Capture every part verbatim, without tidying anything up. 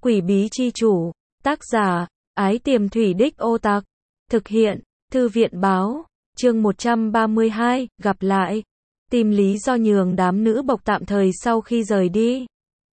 Quỷ bí chi chủ, tác giả, Ái Tiềm Thủy Đích Ô Tặc, thực hiện, Thư viện báo, chương một trăm ba mươi hai, gặp lại, tìm lý do nhường đám nữ bộc tạm thời sau khi rời đi.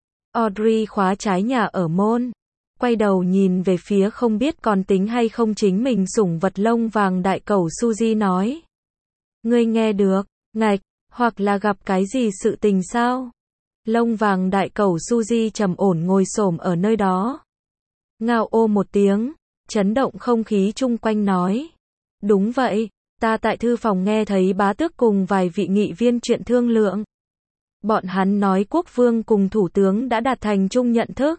Audrey khóa trái nhà ở môn, quay đầu nhìn về phía không biết còn tính hay không chính mình sủng vật lông vàng đại cẩu Suzy nói. Ngươi nghe được, ngạch, hoặc là gặp cái gì sự tình sao? Lông vàng đại cẩu Suzy trầm ổn ngồi xổm ở nơi đó. Ngao ô một tiếng, chấn động không khí chung quanh nói. Đúng vậy, ta tại thư phòng nghe thấy bá tước cùng vài vị nghị viên chuyện thương lượng. Bọn hắn nói quốc vương cùng thủ tướng đã đạt thành chung nhận thức.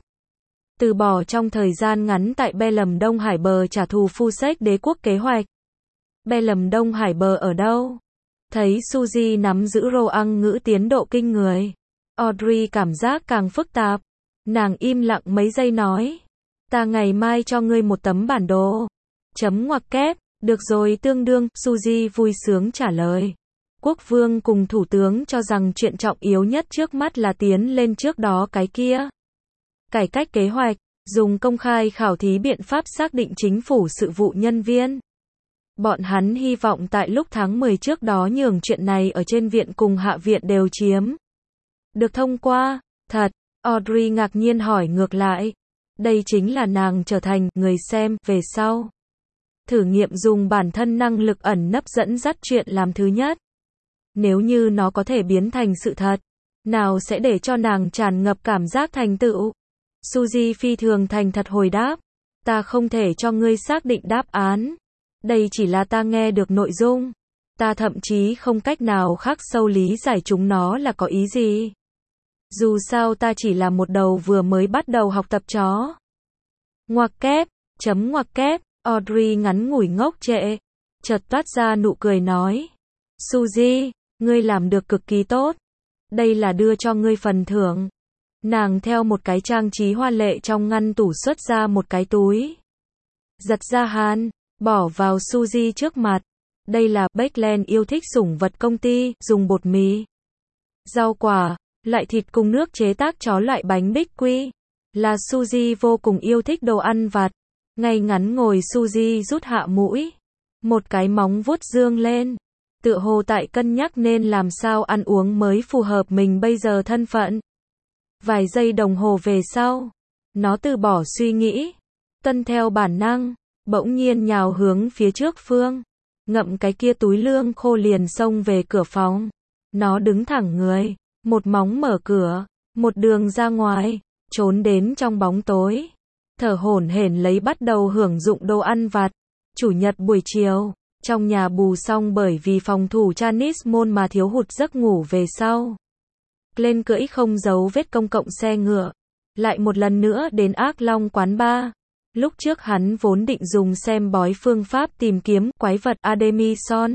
Từ bỏ trong thời gian ngắn tại Be Lầm Đông Hải bờ trả thù phu sách đế quốc kế hoạch. Be Lầm Đông Hải bờ ở đâu? Thấy Suzy nắm giữ rô ăn ngữ tiến độ kinh người. Audrey cảm giác càng phức tạp. Nàng im lặng mấy giây nói. Ta ngày mai cho ngươi một tấm bản đồ. Chấm ngoặc kép. Được rồi tương đương, Suzy vui sướng trả lời. Quốc vương cùng thủ tướng cho rằng chuyện trọng yếu nhất trước mắt là tiến lên trước đó cái kia. Cải cách kế hoạch, dùng công khai khảo thí biện pháp xác định chính phủ sự vụ nhân viên. Bọn hắn hy vọng tại lúc tháng mười trước đó nhường chuyện này ở trên viện cùng hạ viện đều chiếm. Được thông qua, thật, Audrey ngạc nhiên hỏi ngược lại. Đây chính là nàng trở thành người xem về sau. Thử nghiệm dùng bản thân năng lực ẩn nấp dẫn dắt chuyện làm thứ nhất. Nếu như nó có thể biến thành sự thật, nào sẽ để cho nàng tràn ngập cảm giác thành tựu. Suzy phi thường thành thật hồi đáp. Ta không thể cho ngươi xác định đáp án. Đây chỉ là ta nghe được nội dung. Ta thậm chí không cách nào khắc sâu lý giải chúng nó là có ý gì. Dù sao ta chỉ là một đầu vừa mới bắt đầu học tập chó. Ngoặc kép, chấm ngoặc kép, Audrey ngắn ngủi ngốc trệ. Chợt toát ra nụ cười nói. Suzy, ngươi làm được cực kỳ tốt. Đây là đưa cho ngươi phần thưởng. Nàng theo một cái trang trí hoa lệ trong ngăn tủ xuất ra một cái túi. Giật ra hàn, bỏ vào Suzy trước mặt. Đây là Bakeland yêu thích sủng vật công ty, dùng bột mì, rau quả, loại thịt cùng nước chế tác chó loại bánh bích quy. Là Suzy vô cùng yêu thích đồ ăn vặt. Ngay ngắn ngồi Suzy rút hạ mũi. Một cái móng vuốt dương lên. Tựa hồ tại cân nhắc nên làm sao ăn uống mới phù hợp mình bây giờ thân phận. Vài giây đồng hồ về sau, nó từ bỏ suy nghĩ, tuân theo bản năng, bỗng nhiên nhào hướng phía trước phương, ngậm cái kia túi lương khô liền xông về cửa phòng. Nó đứng thẳng người, một móng mở cửa, một đường ra ngoài, trốn đến trong bóng tối, thở hổn hển lấy bắt đầu hưởng dụng đồ ăn vặt. Chủ nhật buổi chiều, trong nhà bù xong bởi vì phòng thủ Janice môn mà thiếu hụt giấc ngủ về sau. Lên cưỡi không giấu vết công cộng xe ngựa, lại một lần nữa đến Ác Long quán bar. Lúc trước hắn vốn định dùng xem bói phương pháp tìm kiếm quái vật Ademison,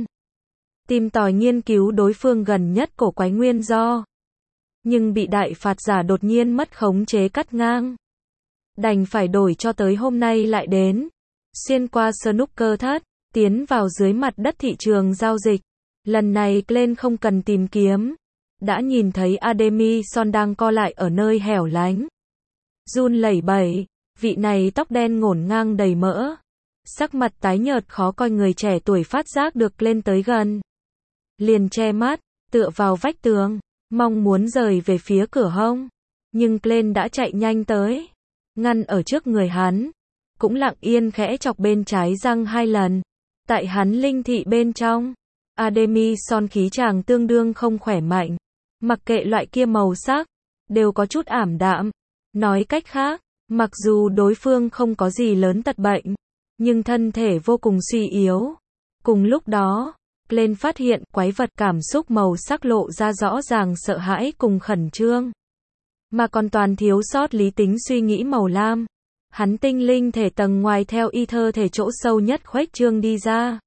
tìm tòi nghiên cứu đối phương gần nhất cổ quái nguyên do, nhưng bị đại phạt giả đột nhiên mất khống chế cắt ngang, đành phải đổi cho tới hôm nay lại đến, xuyên qua snooker thất, tiến vào dưới mặt đất thị trường giao dịch. Lần này Glenn không cần tìm kiếm, đã nhìn thấy Ademison đang co lại ở nơi hẻo lánh, run lẩy bẩy. Vị này tóc đen ngổn ngang đầy mỡ, sắc mặt tái nhợt khó coi người trẻ tuổi phát giác được Glenn tới gần, liền che mắt, tựa vào vách tường, mong muốn rời về phía cửa hông, nhưng Glenn đã chạy nhanh tới, ngăn ở trước người hắn, cũng lặng yên khẽ chọc bên trái răng hai lần. Tại hắn linh thị bên trong, Ademison khí chàng tương đương không khỏe mạnh, mặc kệ loại kia màu sắc, đều có chút ảm đạm. Nói cách khác, mặc dù đối phương không có gì lớn tật bệnh, nhưng thân thể vô cùng suy yếu. Cùng lúc đó, Glenn phát hiện quái vật cảm xúc màu sắc lộ ra rõ ràng sợ hãi cùng khẩn trương, mà còn toàn thiếu sót lý tính suy nghĩ màu lam. Hắn tinh linh thể tầng ngoài theo y thơ thể chỗ sâu nhất khuếch trương đi ra.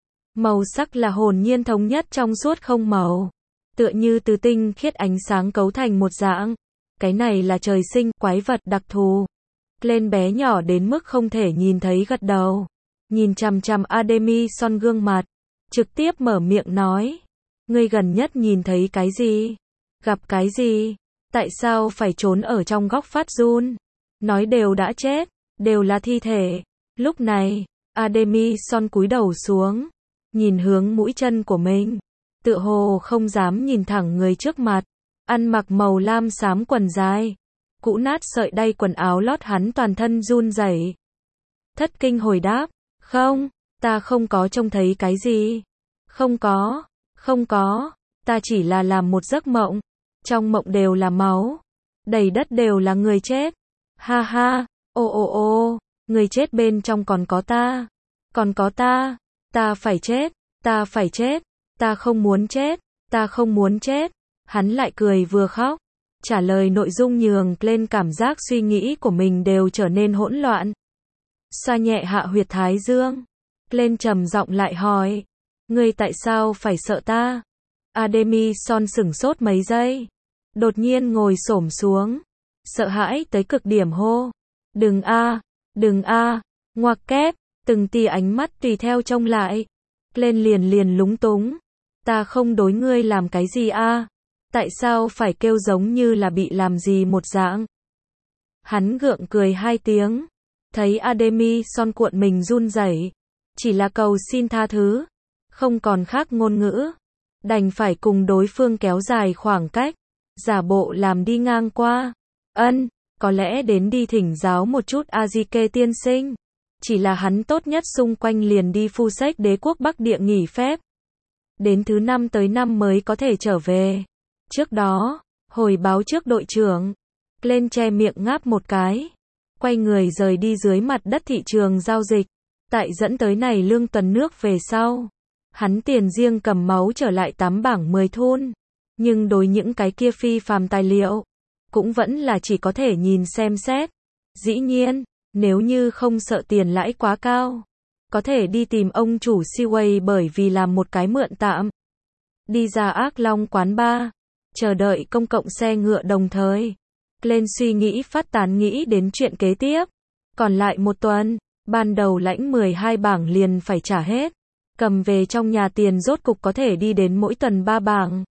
Màu sắc là hồn nhiên thống nhất trong suốt không màu, tựa như từ tinh khiết ánh sáng cấu thành một dạng. Cái này là trời sinh quái vật đặc thù. Glenn bé nhỏ đến mức không thể nhìn thấy gật đầu, nhìn chằm chằm Ademison gương mặt, trực tiếp mở miệng nói. Ngươi gần nhất nhìn thấy cái gì? Gặp cái gì? Tại sao phải trốn ở trong góc phát run? nói đều đã chết, đều là thi thể. Lúc này, Ademison cúi đầu xuống, nhìn hướng mũi chân của mình, tựa hồ không dám nhìn thẳng người trước mặt, ăn mặc màu lam xám quần dài, cũ nát sợi đay quần áo lót hắn toàn thân run rẩy. Thất kinh hồi đáp, không, ta không có trông thấy cái gì. Không có, không có, ta chỉ là làm một giấc mộng. Trong mộng đều là máu, đầy đất đều là người chết. Ha ha, ô ô ô, người chết bên trong còn có ta, còn có ta, ta phải chết, ta phải chết, ta không muốn chết, ta không muốn chết. Hắn lại cười vừa khóc, trả lời nội dung nhường lên cảm giác suy nghĩ của mình đều trở nên hỗn loạn. Xoa nhẹ hạ huyệt thái dương, lên trầm giọng lại hỏi, ngươi tại sao phải sợ ta? Ademison sửng sốt mấy giây, đột nhiên ngồi xổm xuống, sợ hãi tới cực điểm hô, đừng a, đừng a, ngoặc kép, từng tia ánh mắt tùy theo trông lại, lên liền liền lúng túng, ta không đối ngươi làm cái gì a, tại sao phải kêu giống như là bị làm gì một dạng? Hắn gượng cười hai tiếng, thấy Ademison cuộn mình run rẩy, chỉ là cầu xin tha thứ, không còn khác ngôn ngữ, đành phải cùng đối phương kéo dài khoảng cách, giả bộ làm đi ngang qua. Ân, có lẽ đến đi thỉnh giáo một chút Azike tiên sinh. Chỉ là hắn tốt nhất xung quanh liền đi phu sách đế quốc Bắc Địa nghỉ phép. Đến thứ năm tới năm mới có thể trở về. Trước đó, hồi báo trước đội trưởng, lên che miệng ngáp một cái, quay người rời đi dưới mặt đất thị trường giao dịch. Tại dẫn tới này lương tuần nước về sau, hắn tiền riêng cầm máu trở lại tám bảng mười thun, nhưng đối những cái kia phi phàm tài liệu, cũng vẫn là chỉ có thể nhìn xem xét. Dĩ nhiên, nếu như không sợ tiền lãi quá cao, có thể đi tìm ông chủ Seaway bởi vì làm một cái mượn tạm. Đi ra Ác Long quán bar, chờ đợi công cộng xe ngựa đồng thời. Lên suy nghĩ phát tán nghĩ đến chuyện kế tiếp. Còn lại một tuần, ban đầu lãnh mười hai bảng liền phải trả hết. Cầm về trong nhà tiền rốt cục có thể đi đến mỗi tuần ba bảng.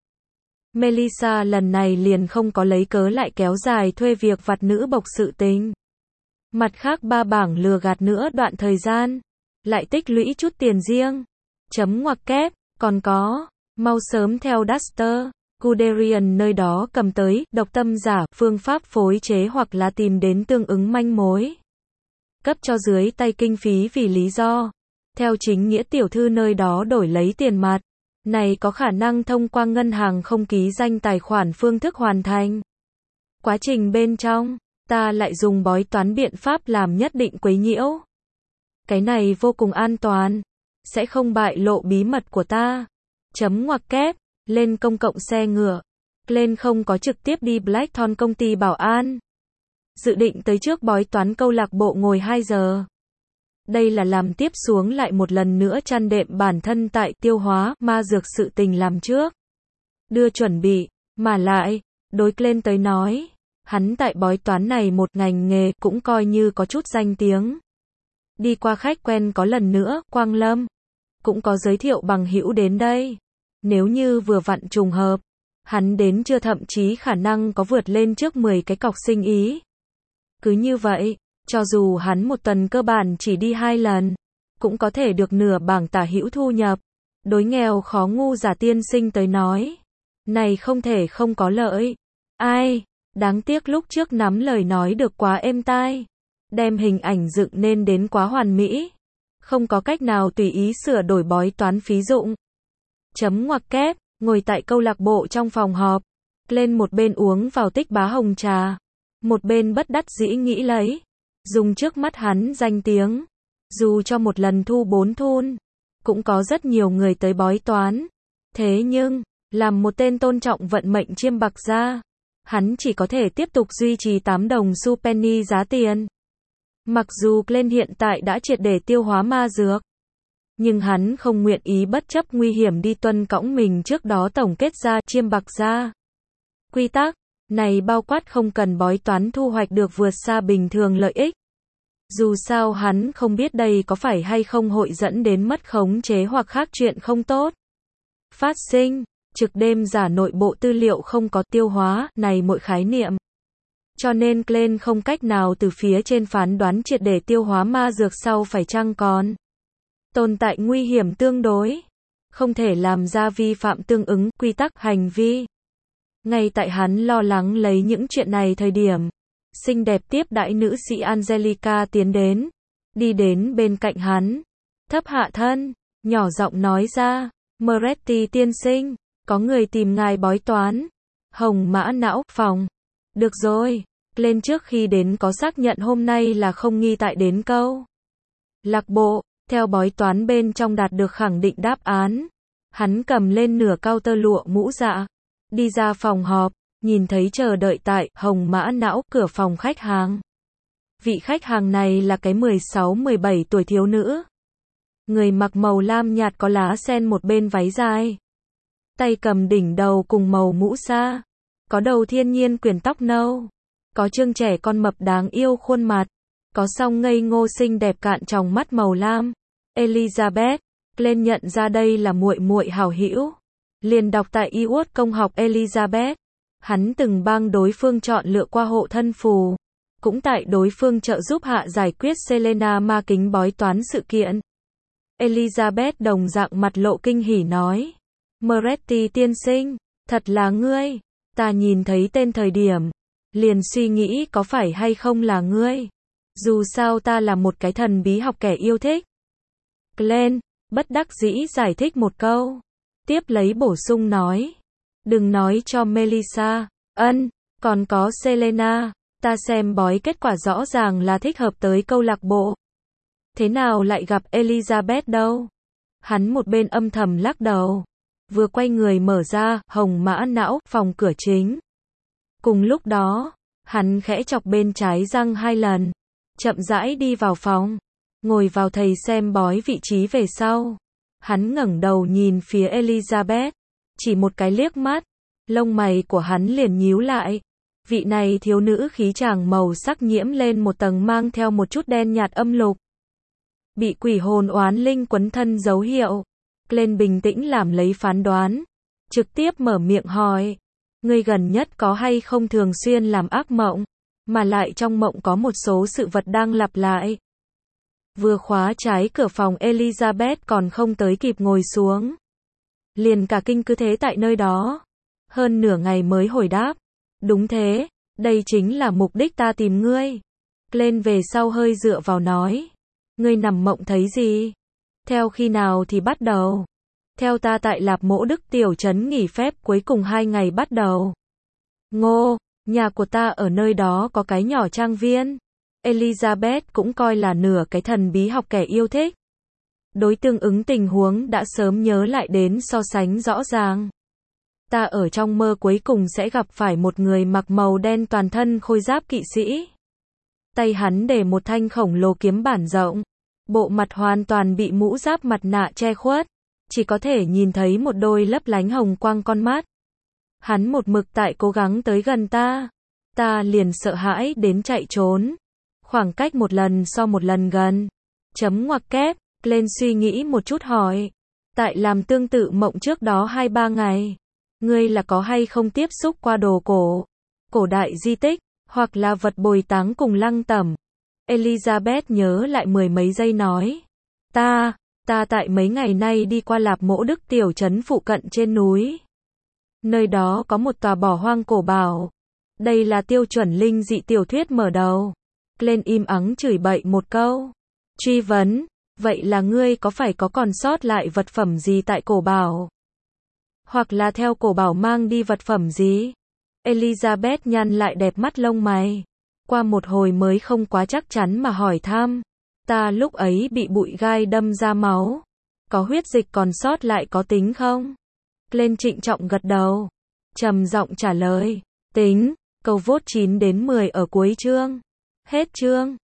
Melissa lần này liền không có lấy cớ lại kéo dài thuê việc vặt nữ bộc sự tình. Mặt khác ba bảng lừa gạt nữa đoạn thời gian, lại tích lũy chút tiền riêng. Chấm ngoặc kép, còn có, mau sớm theo Duster, Guderian nơi đó cầm tới, độc tâm giả, phương pháp phối chế hoặc là tìm đến tương ứng manh mối. Cấp cho dưới tay kinh phí vì lý do, theo chính nghĩa tiểu thư nơi đó đổi lấy tiền mặt. Này có khả năng thông qua ngân hàng không ký danh tài khoản phương thức hoàn thành. Quá trình bên trong, ta lại dùng bói toán biện pháp làm nhất định quấy nhiễu. Cái này vô cùng an toàn, sẽ không bại lộ bí mật của ta. Chấm ngoặc kép, lên công cộng xe ngựa. Lên không có trực tiếp đi Blackthorn công ty bảo an. Dự định tới trước bói toán câu lạc bộ ngồi hai giờ. Đây là làm tiếp xuống lại một lần nữa chăn đệm bản thân tại tiêu hóa ma dược sự tình làm trước. Đưa chuẩn bị, mà lại, đối lên tới nói, hắn tại bói toán này một ngành nghề cũng coi như có chút danh tiếng. Đi qua khách quen có lần nữa, Quang Lâm, cũng có giới thiệu bằng hữu đến đây. Nếu như vừa vặn trùng hợp, hắn đến chưa thậm chí khả năng có vượt lên trước mười cái cọc sinh ý. Cứ như vậy, cho dù hắn một tuần cơ bản chỉ đi hai lần, cũng có thể được nửa bảng tả hữu thu nhập. Đối nghèo khó ngu giả tiên sinh tới nói, này không thể không có lợi. Ai, đáng tiếc lúc trước nắm lời nói được quá êm tai, đem hình ảnh dựng nên đến quá hoàn mỹ, không có cách nào tùy ý sửa đổi bói toán phí dụng. Chấm ngoặc kép, ngồi tại câu lạc bộ trong phòng họp, lên một bên uống vào tích bá hồng trà, một bên bất đắc dĩ nghĩ lấy, dùng trước mắt hắn danh tiếng, dù cho một lần thu bốn thun, cũng có rất nhiều người tới bói toán. Thế nhưng, làm một tên tôn trọng vận mệnh chiêm bạc ra, hắn chỉ có thể tiếp tục duy trì tám đồng xu penny giá tiền. Mặc dù Glenn hiện tại đã triệt để tiêu hóa ma dược, nhưng hắn không nguyện ý bất chấp nguy hiểm đi tuân cõng mình trước đó tổng kết ra chiêm bạc ra. Quy tắc này bao quát không cần bói toán thu hoạch được vượt xa bình thường lợi ích. Dù sao hắn không biết đây có phải hay không hội dẫn đến mất khống chế hoặc khác chuyện không tốt. Phát sinh, trực đêm giả nội bộ tư liệu không có tiêu hóa, này mỗi khái niệm. cho nên Glenn không cách nào từ phía trên phán đoán triệt để tiêu hóa ma dược sau phải chăng còn tồn tại nguy hiểm tương đối, không thể làm ra vi phạm tương ứng quy tắc hành vi. Ngay tại hắn lo lắng lấy những chuyện này thời điểm, xinh đẹp tiếp đãi nữ sĩ Angelica tiến đến, đi đến bên cạnh hắn, thấp hạ thân, nhỏ giọng nói ra, Moretti tiên sinh, có người tìm ngài bói toán. Hồng mã não, phòng. Được rồi, lên trước khi đến có xác nhận hôm nay là không nghi tại đến câu lạc bộ, theo bói toán bên trong đạt được khẳng định đáp án. Hắn cầm lên nửa cao tơ lụa mũ dạ, đi ra phòng họp, nhìn thấy chờ đợi tại Hồng mã não cửa phòng khách hàng. Vị khách hàng này là cái mười sáu mười bảy tuổi thiếu nữ. Người mặc màu lam nhạt có lá sen một bên váy dài. Tay cầm đỉnh đầu cùng màu mũ sa. Có đầu thiên nhiên quyển tóc nâu. Có trương trẻ con mập đáng yêu khuôn mặt. Có song ngây ngô xinh đẹp cạn tròng mắt màu lam. Elizabeth. Glenn nhận ra đây là muội muội hảo hữu. Liền đọc tại Ewood công học Elizabeth. Hắn từng bang đối phương chọn lựa qua hộ thân phù. Cũng tại đối phương trợ giúp hạ giải quyết Selena ma kính bói toán sự kiện. Elizabeth đồng dạng mặt lộ kinh hỉ nói. Moretti tiên sinh, thật là ngươi. Ta nhìn thấy tên thời điểm, liền suy nghĩ có phải hay không là ngươi. Dù sao ta là một cái thần bí học kẻ yêu thích. Glenn, bất đắc dĩ giải thích một câu. Tiếp lấy bổ sung nói. Đừng nói cho Melissa. Ân, còn có Selena. Ta xem bói kết quả rõ ràng là thích hợp tới câu lạc bộ. Thế nào lại gặp Elizabeth đâu? Hắn một bên âm thầm lắc đầu. Vừa quay người mở ra, Hồng mã não, phòng cửa chính. Cùng lúc đó, hắn khẽ chọc bên trái răng hai lần. Chậm rãi đi vào phòng. Ngồi vào thầy xem bói vị trí về sau. Hắn ngẩng đầu nhìn phía Elizabeth. Chỉ một cái liếc mắt. Lông mày của hắn liền nhíu lại. Vị này thiếu nữ khí chàng màu sắc nhiễm lên một tầng mang theo một chút đen nhạt âm lục. Bị quỷ hồn oán linh quấn thân dấu hiệu. Glenn bình tĩnh làm lấy phán đoán. Trực tiếp mở miệng hỏi. Ngươi gần nhất có hay không thường xuyên làm ác mộng, mà lại trong mộng có một số sự vật đang lặp lại. Vừa khóa trái cửa phòng Elizabeth còn không tới kịp ngồi xuống. Liền cả kinh cứ thế tại nơi đó. Hơn nửa ngày mới hồi đáp. Đúng thế, đây chính là mục đích ta tìm ngươi. Glenn về sau hơi dựa vào nói. Ngươi nằm mộng thấy gì? Theo khi nào thì bắt đầu? Theo ta tại Lạp Mỗ Đức tiểu trấn nghỉ phép cuối cùng hai ngày bắt đầu. Ngô, nhà của ta ở nơi đó có cái nhỏ trang viên. Elizabeth cũng coi là nửa cái thần bí học kẻ yêu thích. Đối tương ứng tình huống đã sớm nhớ lại đến so sánh rõ ràng. Ta ở trong mơ cuối cùng sẽ gặp phải một người mặc màu đen toàn thân khôi giáp kỵ sĩ. Tay hắn để một thanh khổng lồ kiếm bản rộng. Bộ mặt hoàn toàn bị mũ giáp mặt nạ che khuất. Chỉ có thể nhìn thấy một đôi lấp lánh hồng quang con mắt. Hắn một mực tại cố gắng tới gần ta. Ta liền sợ hãi đến chạy trốn. Khoảng cách một lần so một lần gần. Chấm ngoặc kép, lên suy nghĩ một chút hỏi. Tại làm tương tự mộng trước đó hai ba ngày. Ngươi là có hay không tiếp xúc qua đồ cổ, cổ đại di tích, hoặc là vật bồi táng cùng lăng tẩm. Elizabeth nhớ lại mười mấy giây nói. Ta, ta tại mấy ngày nay đi qua Lạp Mỗ Đức tiểu trấn phụ cận trên núi. Nơi đó có một tòa bỏ hoang cổ bảo. Đây là tiêu chuẩn linh dị tiểu thuyết mở đầu. Glenn im ắng chửi bậy một câu. Truy vấn, vậy là ngươi có phải có còn sót lại vật phẩm gì tại cổ bảo? Hoặc là theo cổ bảo mang đi vật phẩm gì? Elizabeth nhăn lại đẹp mắt lông mày. Qua một hồi mới không quá chắc chắn mà hỏi thăm. Ta lúc ấy bị bụi gai đâm ra máu. Có huyết dịch còn sót lại có tính không? Glenn trịnh trọng gật đầu. Trầm giọng trả lời. Tính. Câu vốt chín đến mười ở cuối chương. Hết chương.